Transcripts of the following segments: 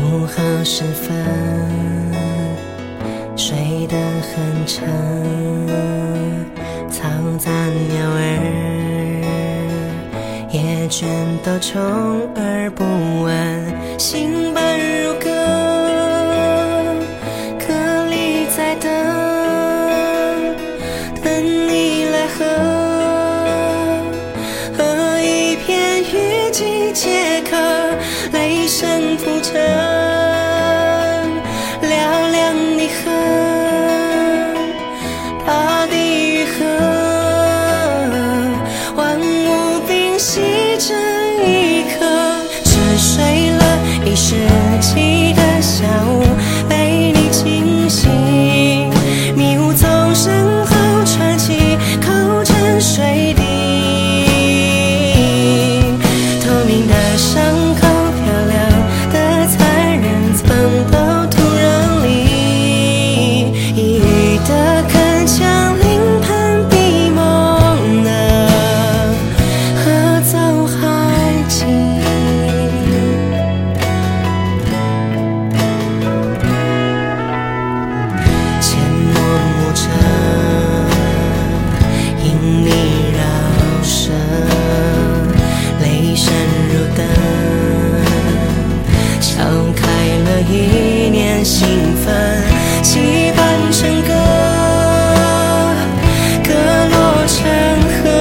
午后时分，睡得很沉，嘈杂鸟儿也全都充耳不闻，心般如歌，歌里在等你来和一片雨季解渴，雷声铺陈，嘹亮你和大地愈合，万物屏息这一刻，沉睡了一世纪的下午，被你惊醒，迷雾从身后传起，口沉水滴，透明的伤口，漂亮的残忍，藏到土壤里，一语的铿锵临盆笔梦的合奏还记，阡陌牧者因你绕舌，雷声如灯，敲开了一年兴奋，期盼成歌，歌落成河，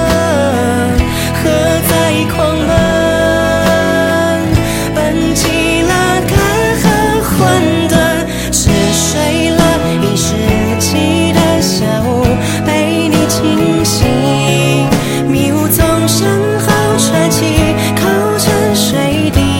河在狂奔，奔起了干涸混沌，沉睡了一世纪的下午，被你惊醒，迷雾从身后传起，口沉水滴，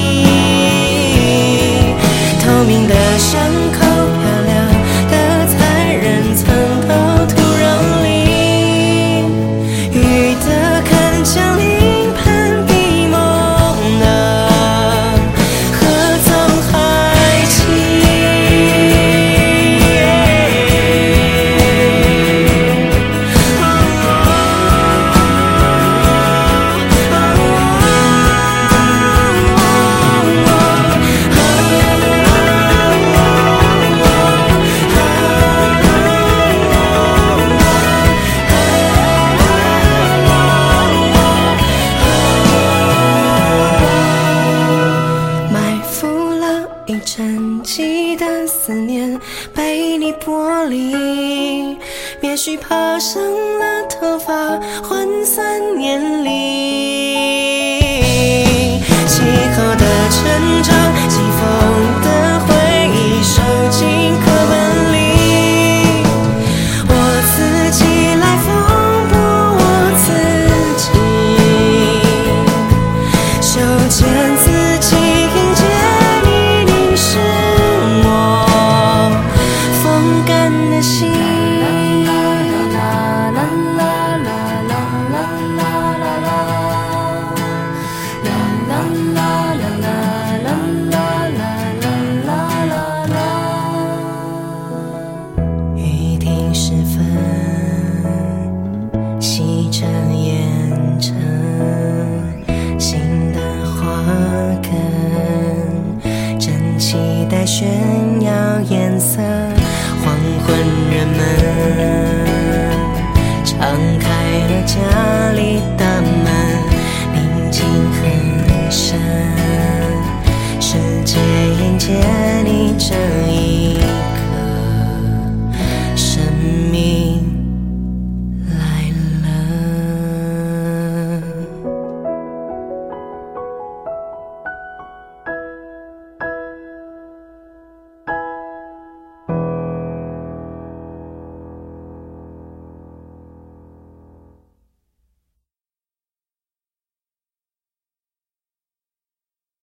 透明的伤口，漂亮的残忍，藏到土壤里，雨的铿锵临盆笔梦的合奏还记。埋伏了一整季的思念，被你剥离，也许爬上了头发，涣散年龄，气候的成长，季风的回忆，收进课本里，我自己来缝补我自己，修剪自己，迎接你凝视我风干的心。雨停时分，细着烟尘，新的花根，正期待炫耀颜色，黄昏人们敞开了家里